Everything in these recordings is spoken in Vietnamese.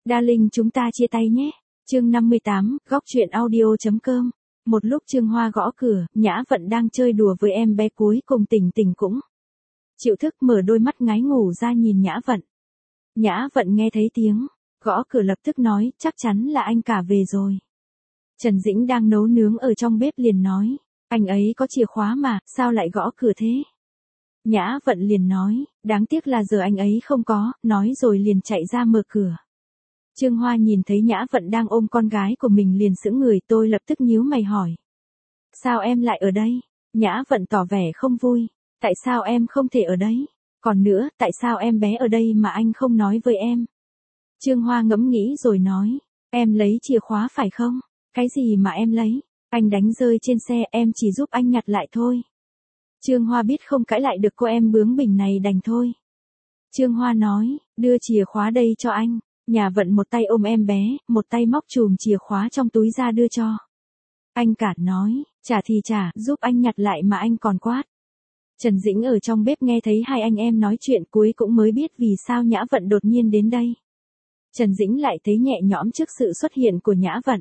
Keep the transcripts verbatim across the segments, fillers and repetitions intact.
Darling chúng ta chia tay nhé. Chương năm mươi tám, góc truyện audio.com. Một lúc Trương Hoa gõ cửa, Nhã Vận đang chơi đùa với em bé cuối cùng tỉnh tỉnh cũng chịu thức mở đôi mắt ngái ngủ ra nhìn Nhã Vận. Nhã Vận nghe thấy tiếng gõ cửa lập tức nói, chắc chắn là anh cả về rồi. Trần Dĩnh đang nấu nướng ở trong bếp liền nói, anh ấy có chìa khóa mà, sao lại gõ cửa thế? Nhã Vận liền nói, đáng tiếc là giờ anh ấy không có, nói rồi liền chạy ra mở cửa. Trương Hoa nhìn thấy Nhã Vận đang ôm con gái của mình liền sững người, tôi lập tức nhíu mày hỏi. Sao em lại ở đây? Nhã Vận tỏ vẻ không vui. Tại sao em không thể ở đấy? Còn nữa, tại sao em bé ở đây mà anh không nói với em? Trương Hoa ngẫm nghĩ rồi nói, em lấy chìa khóa phải không? Cái gì mà em lấy? Anh đánh rơi trên xe, em chỉ giúp anh nhặt lại thôi. Trương Hoa biết không cãi lại được cô em bướng bỉnh này đành thôi. Trương Hoa nói, đưa chìa khóa đây cho anh. Nhà Vận một tay ôm em bé, một tay móc chùm chìa khóa trong túi ra đưa cho. Anh cả nói, trả thì trả, giúp anh nhặt lại mà anh còn quát. Trần Dĩnh ở trong bếp nghe thấy hai anh em nói chuyện cuối cũng mới biết vì sao Nhã Vận đột nhiên đến đây. Trần Dĩnh lại thấy nhẹ nhõm trước sự xuất hiện của Nhã Vận.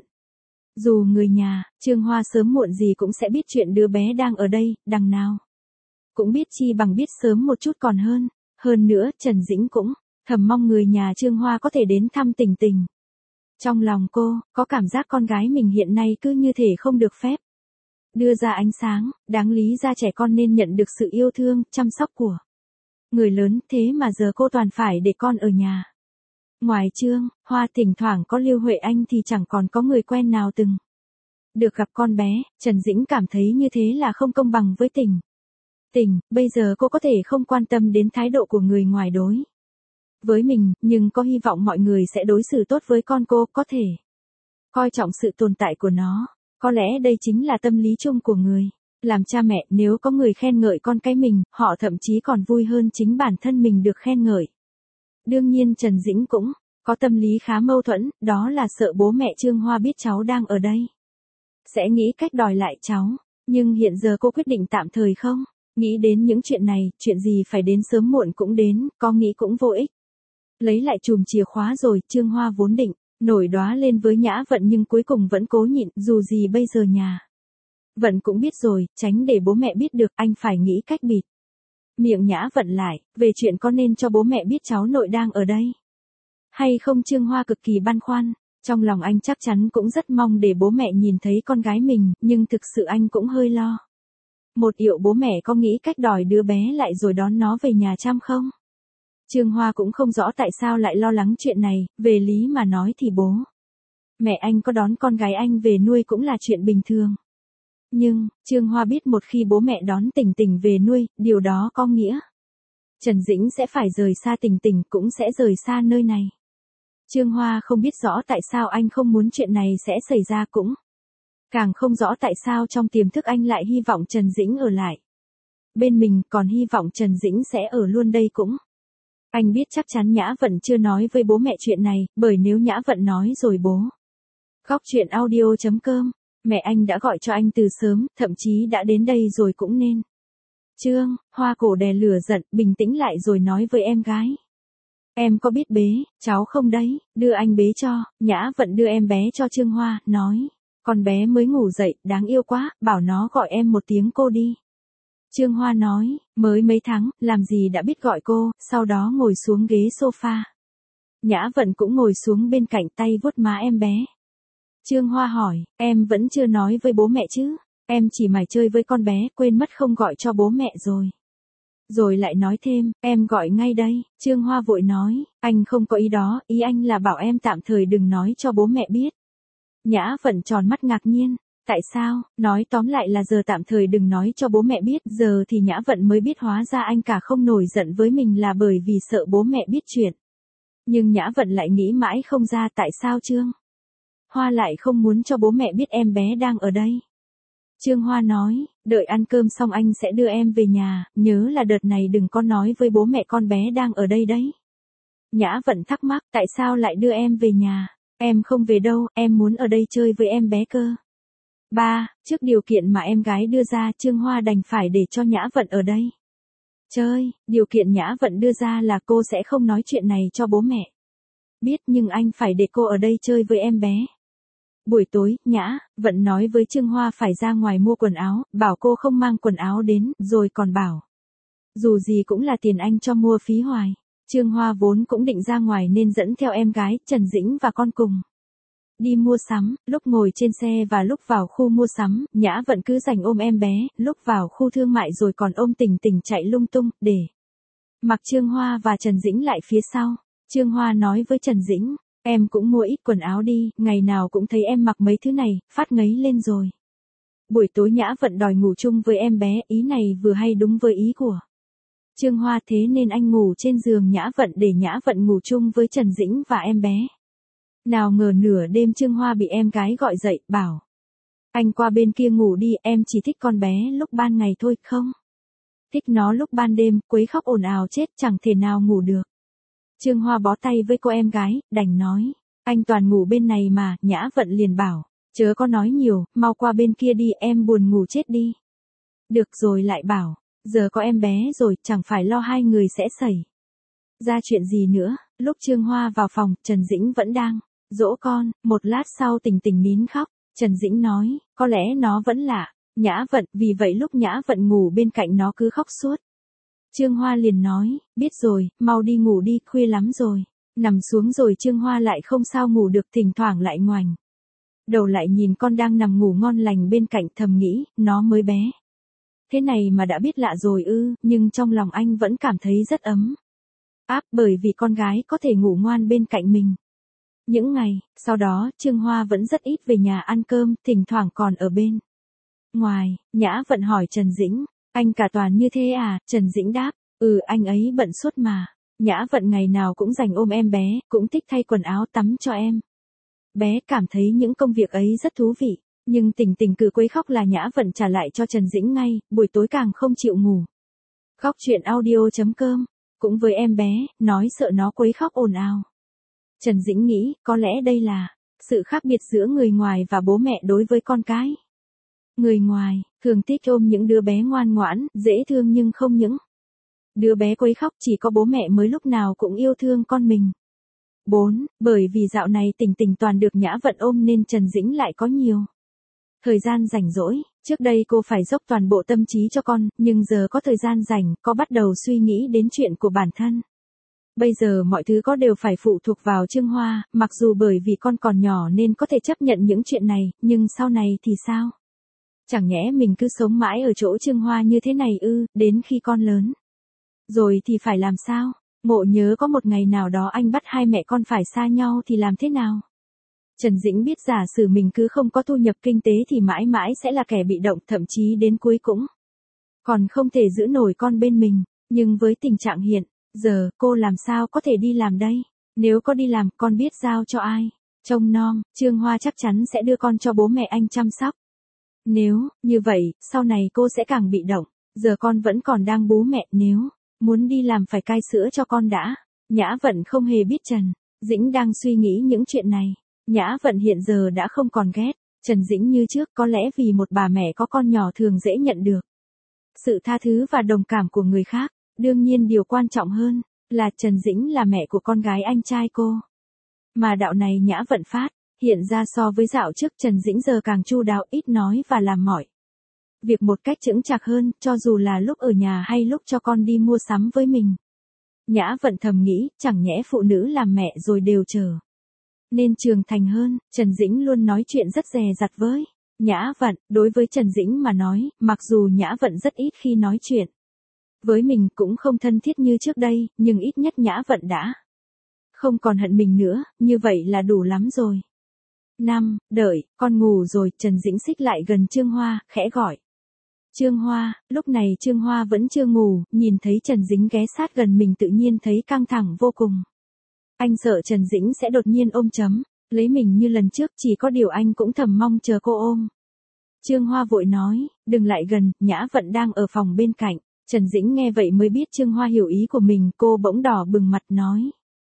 Dù người nhà, Trương Hoa sớm muộn gì cũng sẽ biết chuyện đứa bé đang ở đây, đằng nào cũng biết chi bằng biết sớm một chút còn hơn. Hơn nữa, Trần Dĩnh cũng thầm mong người nhà Trương Hoa có thể đến thăm Tình Tình. Trong lòng cô, có cảm giác con gái mình hiện nay cứ như thể không được phép đưa ra ánh sáng, đáng lý ra trẻ con nên nhận được sự yêu thương, chăm sóc của người lớn, thế mà giờ cô toàn phải để con ở nhà. Ngoài Trương Hoa thỉnh thoảng có Lưu Huệ Anh thì chẳng còn có người quen nào từng được gặp con bé. Trần Dĩnh cảm thấy như thế là không công bằng với Tình Tình, bây giờ cô có thể không quan tâm đến thái độ của người ngoài đối với mình, nhưng có hy vọng mọi người sẽ đối xử tốt với con cô, có thể coi trọng sự tồn tại của nó. Có lẽ đây chính là tâm lý chung của người làm cha mẹ, nếu có người khen ngợi con cái mình, họ thậm chí còn vui hơn chính bản thân mình được khen ngợi. Đương nhiên Trần Dĩnh cũng có tâm lý khá mâu thuẫn, đó là sợ bố mẹ Trương Hoa biết cháu đang ở đây sẽ nghĩ cách đòi lại cháu, nhưng hiện giờ cô quyết định tạm thời không nghĩ đến những chuyện này, chuyện gì phải đến sớm muộn cũng đến, có nghĩ cũng vô ích. Lấy lại chùm chìa khóa rồi, Trương Hoa vốn định nổi đoá lên với Nhã Vận nhưng cuối cùng vẫn cố nhịn, dù gì bây giờ nhà Vận cũng biết rồi, tránh để bố mẹ biết được, anh phải nghĩ cách bịt miệng Nhã Vận lại, về chuyện có nên cho bố mẹ biết cháu nội đang ở đây hay không. Trương Hoa cực kỳ băn khoăn, trong lòng anh chắc chắn cũng rất mong để bố mẹ nhìn thấy con gái mình, nhưng thực sự anh cũng hơi lo. Một yệu bố mẹ có nghĩ cách đòi đứa bé lại rồi đón nó về nhà chăm không? Trương Hoa cũng không rõ tại sao lại lo lắng chuyện này, về lý mà nói thì bố mẹ anh có đón con gái anh về nuôi cũng là chuyện bình thường. Nhưng, Trương Hoa biết một khi bố mẹ đón Tình Tình về nuôi, điều đó có nghĩa Trần Dĩnh sẽ phải rời xa Tình Tình, cũng sẽ rời xa nơi này. Trương Hoa không biết rõ tại sao anh không muốn chuyện này sẽ xảy ra, cũng càng không rõ tại sao trong tiềm thức anh lại hy vọng Trần Dĩnh ở lại bên mình, còn hy vọng Trần Dĩnh sẽ ở luôn đây cũng. Anh biết chắc chắn Nhã Vận chưa nói với bố mẹ chuyện này, bởi nếu Nhã Vận nói rồi bố góc truyện audio.com, mẹ anh đã gọi cho anh từ sớm, thậm chí đã đến đây rồi cũng nên. Trương Hoa cổ đè lửa giận, bình tĩnh lại rồi nói với em gái. Em có biết bế cháu không đấy, đưa anh bế cho. Nhã Vận đưa em bé cho Trương Hoa, nói, con bé mới ngủ dậy, đáng yêu quá, bảo nó gọi em một tiếng cô đi. Trương Hoa nói, mới mấy tháng, làm gì đã biết gọi cô, sau đó ngồi xuống ghế sofa. Nhã Vận cũng ngồi xuống bên cạnh, tay vuốt má em bé. Trương Hoa hỏi, em vẫn chưa nói với bố mẹ chứ? Em chỉ mải chơi với con bé, quên mất không gọi cho bố mẹ rồi. Rồi lại nói thêm, em gọi ngay đây. Trương Hoa vội nói, anh không có ý đó, ý anh là bảo em tạm thời đừng nói cho bố mẹ biết. Nhã Vận tròn mắt ngạc nhiên. Tại sao? Nói tóm lại là giờ tạm thời đừng nói cho bố mẹ biết. Giờ thì Nhã Vận mới biết hóa ra anh cả không nổi giận với mình là bởi vì sợ bố mẹ biết chuyện. Nhưng Nhã Vận lại nghĩ mãi không ra tại sao Trương Hoa lại không muốn cho bố mẹ biết em bé đang ở đây. Trương Hoa nói, đợi ăn cơm xong anh sẽ đưa em về nhà, nhớ là đợt này đừng có nói với bố mẹ con bé đang ở đây đấy. Nhã Vận thắc mắc, tại sao lại đưa em về nhà? Em không về đâu, em muốn ở đây chơi với em bé cơ. Ba, trước điều kiện mà em gái đưa ra, Trương Hoa đành phải để cho Nhã Vận ở đây chơi. Điều kiện Nhã Vận đưa ra là cô sẽ không nói chuyện này cho bố mẹ. Biết nhưng anh phải để cô ở đây chơi với em bé. Buổi tối, Nhã Vận nói với Trương Hoa phải ra ngoài mua quần áo, bảo cô không mang quần áo đến, rồi còn bảo. Dù gì cũng là tiền anh cho mua phí hoài. Trương Hoa vốn cũng định ra ngoài nên dẫn theo em gái, Trần Dĩnh và con cùng. Đi mua sắm, lúc ngồi trên xe và lúc vào khu mua sắm, Nhã Vận cứ dành ôm em bé, lúc vào khu thương mại rồi còn ôm Tình Tình chạy lung tung, để mặc Trương Hoa và Trần Dĩnh lại phía sau. Trương Hoa nói với Trần Dĩnh, em cũng mua ít quần áo đi, ngày nào cũng thấy em mặc mấy thứ này, phát ngấy lên rồi. Buổi tối Nhã Vận đòi ngủ chung với em bé, ý này vừa hay đúng với ý của Trương Hoa, thế nên anh ngủ trên giường Nhã Vận để Nhã Vận ngủ chung với Trần Dĩnh và em bé. Nào ngờ nửa đêm Trương Hoa bị em gái gọi dậy, bảo. Anh qua bên kia ngủ đi, em chỉ thích con bé lúc ban ngày thôi, không? Thích nó lúc ban đêm, quấy khóc ồn ào chết, chẳng thể nào ngủ được. Trương Hoa bó tay với cô em gái, đành nói. Anh toàn ngủ bên này mà, Nhã Vận liền bảo. Chớ có nói nhiều, mau qua bên kia đi, em buồn ngủ chết đi. Được rồi lại bảo. Giờ có em bé rồi, chẳng phải lo hai người sẽ xảy ra chuyện gì nữa. Lúc Trương Hoa vào phòng, Trần Dĩnh vẫn đang dỗ con. Một lát sau Tình Tình nín khóc. Trần Dĩnh nói, có lẽ nó vẫn lạ. Nhã Vận, vì vậy lúc Nhã Vận ngủ bên cạnh nó cứ khóc suốt. Trương Hoa liền nói, biết rồi, mau đi ngủ đi, khuya lắm rồi. Nằm xuống rồi Trương Hoa lại không sao ngủ được, thỉnh thoảng lại ngoảnh đầu lại nhìn con đang nằm ngủ ngon lành bên cạnh, thầm nghĩ, nó mới bé thế này mà đã biết lạ rồi ư, nhưng trong lòng anh vẫn cảm thấy rất ấm áp bởi vì con gái có thể ngủ ngoan bên cạnh mình. Những ngày sau đó, Trương Hoa vẫn rất ít về nhà ăn cơm, thỉnh thoảng còn ở bên ngoài. Nhã Vận hỏi Trần Dĩnh, anh cả toàn như thế à? Trần Dĩnh đáp, ừ, anh ấy bận suốt mà. Nhã Vận ngày nào cũng dành ôm em bé, cũng thích thay quần áo tắm cho em bé, cảm thấy những công việc ấy rất thú vị. Nhưng Tình Tình cứ quấy khóc là Nhã Vận trả lại cho Trần Dĩnh ngay, buổi tối càng không chịu ngủ. Góc truyện audio chấm com, cũng với em bé, nói sợ nó quấy khóc ồn ào. Trần Dĩnh nghĩ, có lẽ đây là sự khác biệt giữa người ngoài và bố mẹ đối với con cái. Người ngoài thường thích ôm những đứa bé ngoan ngoãn, dễ thương, nhưng không những đứa bé quấy khóc, chỉ có bố mẹ mới lúc nào cũng yêu thương con mình. bốn. Bởi vì dạo này Tình Tình toàn được Nhã Vận ôm nên Trần Dĩnh lại có nhiều thời gian rảnh rỗi. Trước đây cô phải dốc toàn bộ tâm trí cho con, nhưng giờ có thời gian rảnh, có bắt đầu suy nghĩ đến chuyện của bản thân. Bây giờ mọi thứ có đều phải phụ thuộc vào Trương Hoa, mặc dù bởi vì con còn nhỏ nên có thể chấp nhận những chuyện này, nhưng sau này thì sao? Chẳng nhẽ mình cứ sống mãi ở chỗ Trương Hoa như thế này ư, đến khi con lớn rồi thì phải làm sao? Ngộ nhớ có một ngày nào đó anh bắt hai mẹ con phải xa nhau thì làm thế nào? Trần Dĩnh biết giả sử mình cứ không có thu nhập kinh tế thì mãi mãi sẽ là kẻ bị động, thậm chí đến cuối cũng còn không thể giữ nổi con bên mình. Nhưng với tình trạng hiện giờ, cô làm sao có thể đi làm đây? Nếu có đi làm, con biết giao cho ai trông nom? Trương Hoa chắc chắn sẽ đưa con cho bố mẹ anh chăm sóc. Nếu như vậy, sau này cô sẽ càng bị động. Giờ con vẫn còn đang bú mẹ, nếu muốn đi làm phải cai sữa cho con đã. Nhã Vận không hề biết Trần Dĩnh đang suy nghĩ những chuyện này. Nhã Vận hiện giờ đã không còn ghét Trần Dĩnh như trước, có lẽ vì một bà mẹ có con nhỏ thường dễ nhận được sự tha thứ và đồng cảm của người khác. Đương nhiên điều quan trọng hơn là Trần Dĩnh là mẹ của con gái anh trai cô. Mà đạo này Nhã Vận phát hiện ra so với dạo trước, Trần Dĩnh giờ càng chu đáo, ít nói và làm mọi việc một cách chững chạc hơn, cho dù là lúc ở nhà hay lúc cho con đi mua sắm với mình. Nhã Vận thầm nghĩ, chẳng nhẽ phụ nữ làm mẹ rồi đều trở nên trưởng thành hơn. Trần Dĩnh luôn nói chuyện rất dè dặt với Nhã Vận. Đối với Trần Dĩnh mà nói, mặc dù Nhã Vận rất ít khi nói chuyện với mình, cũng không thân thiết như trước đây, nhưng ít nhất Nhã Vận đã không còn hận mình nữa, như vậy là đủ lắm rồi. năm. Đợi con ngủ rồi, Trần Dĩnh xích lại gần Trương Hoa, khẽ gọi. Trương Hoa. Lúc này Trương Hoa vẫn chưa ngủ, nhìn thấy Trần Dĩnh ghé sát gần mình tự nhiên thấy căng thẳng vô cùng. Anh sợ Trần Dĩnh sẽ đột nhiên ôm chấm lấy mình như lần trước, chỉ có điều anh cũng thầm mong chờ cô ôm. Trương Hoa vội nói, đừng lại gần, Nhã Vận đang ở phòng bên cạnh. Trần Dĩnh nghe vậy mới biết Trương Hoa hiểu ý của mình, cô bỗng đỏ bừng mặt nói.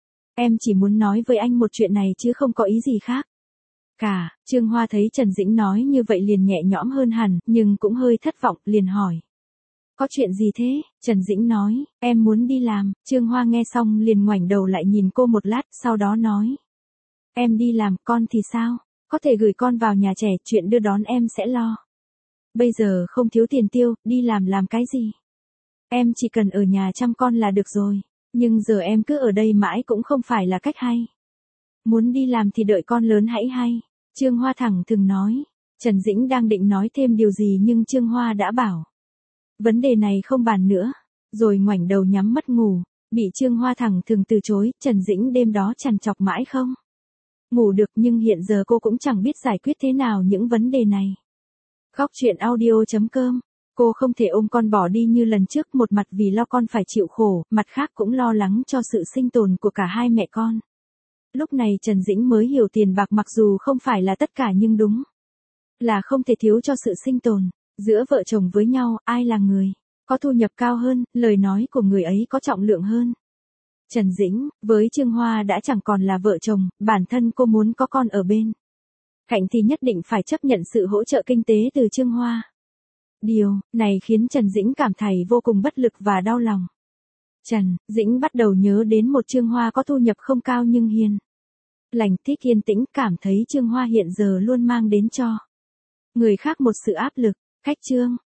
Em chỉ muốn nói với anh một chuyện này chứ không có ý gì khác cả. Trương Hoa thấy Trần Dĩnh nói như vậy liền nhẹ nhõm hơn hẳn, nhưng cũng hơi thất vọng, liền hỏi. Có chuyện gì thế? Trần Dĩnh nói, em muốn đi làm. Trương Hoa nghe xong liền ngoảnh đầu lại nhìn cô một lát, sau đó nói. Em đi làm, con thì sao? Có thể gửi con vào nhà trẻ, chuyện đưa đón em sẽ lo. Bây giờ không thiếu tiền tiêu, đi làm làm cái gì? Em chỉ cần ở nhà chăm con là được rồi. Nhưng giờ em cứ ở đây mãi cũng không phải là cách hay. Muốn đi làm thì đợi con lớn hãy hay. Trương Hoa thẳng thừng nói. Trần Dĩnh đang định nói thêm điều gì nhưng Trương Hoa đã bảo. Vấn đề này không bàn nữa. Rồi ngoảnh đầu nhắm mắt ngủ. Bị Trương Hoa thẳng thừng từ chối, Trần Dĩnh đêm đó trằn trọc mãi không ngủ được, nhưng hiện giờ cô cũng chẳng biết giải quyết thế nào những vấn đề này. Góc chuyện audio chấm com. Cô không thể ôm con bỏ đi như lần trước, một mặt vì lo con phải chịu khổ, mặt khác cũng lo lắng cho sự sinh tồn của cả hai mẹ con. Lúc này Trần Dĩnh mới hiểu tiền bạc mặc dù không phải là tất cả nhưng đúng là không thể thiếu cho sự sinh tồn. Giữa vợ chồng với nhau, ai là người có thu nhập cao hơn, lời nói của người ấy có trọng lượng hơn. Trần Dĩnh, với Trương Hoa đã chẳng còn là vợ chồng, bản thân cô muốn có con ở bên cạnh thì nhất định phải chấp nhận sự hỗ trợ kinh tế từ Trương Hoa. Điều này khiến Trần Dĩnh cảm thấy vô cùng bất lực và đau lòng. Trần Dĩnh bắt đầu nhớ đến một Trương Hoa có thu nhập không cao nhưng hiền lành, thích yên tĩnh, cảm thấy Trương Hoa hiện giờ luôn mang đến cho người khác một sự áp lực. Khách Trương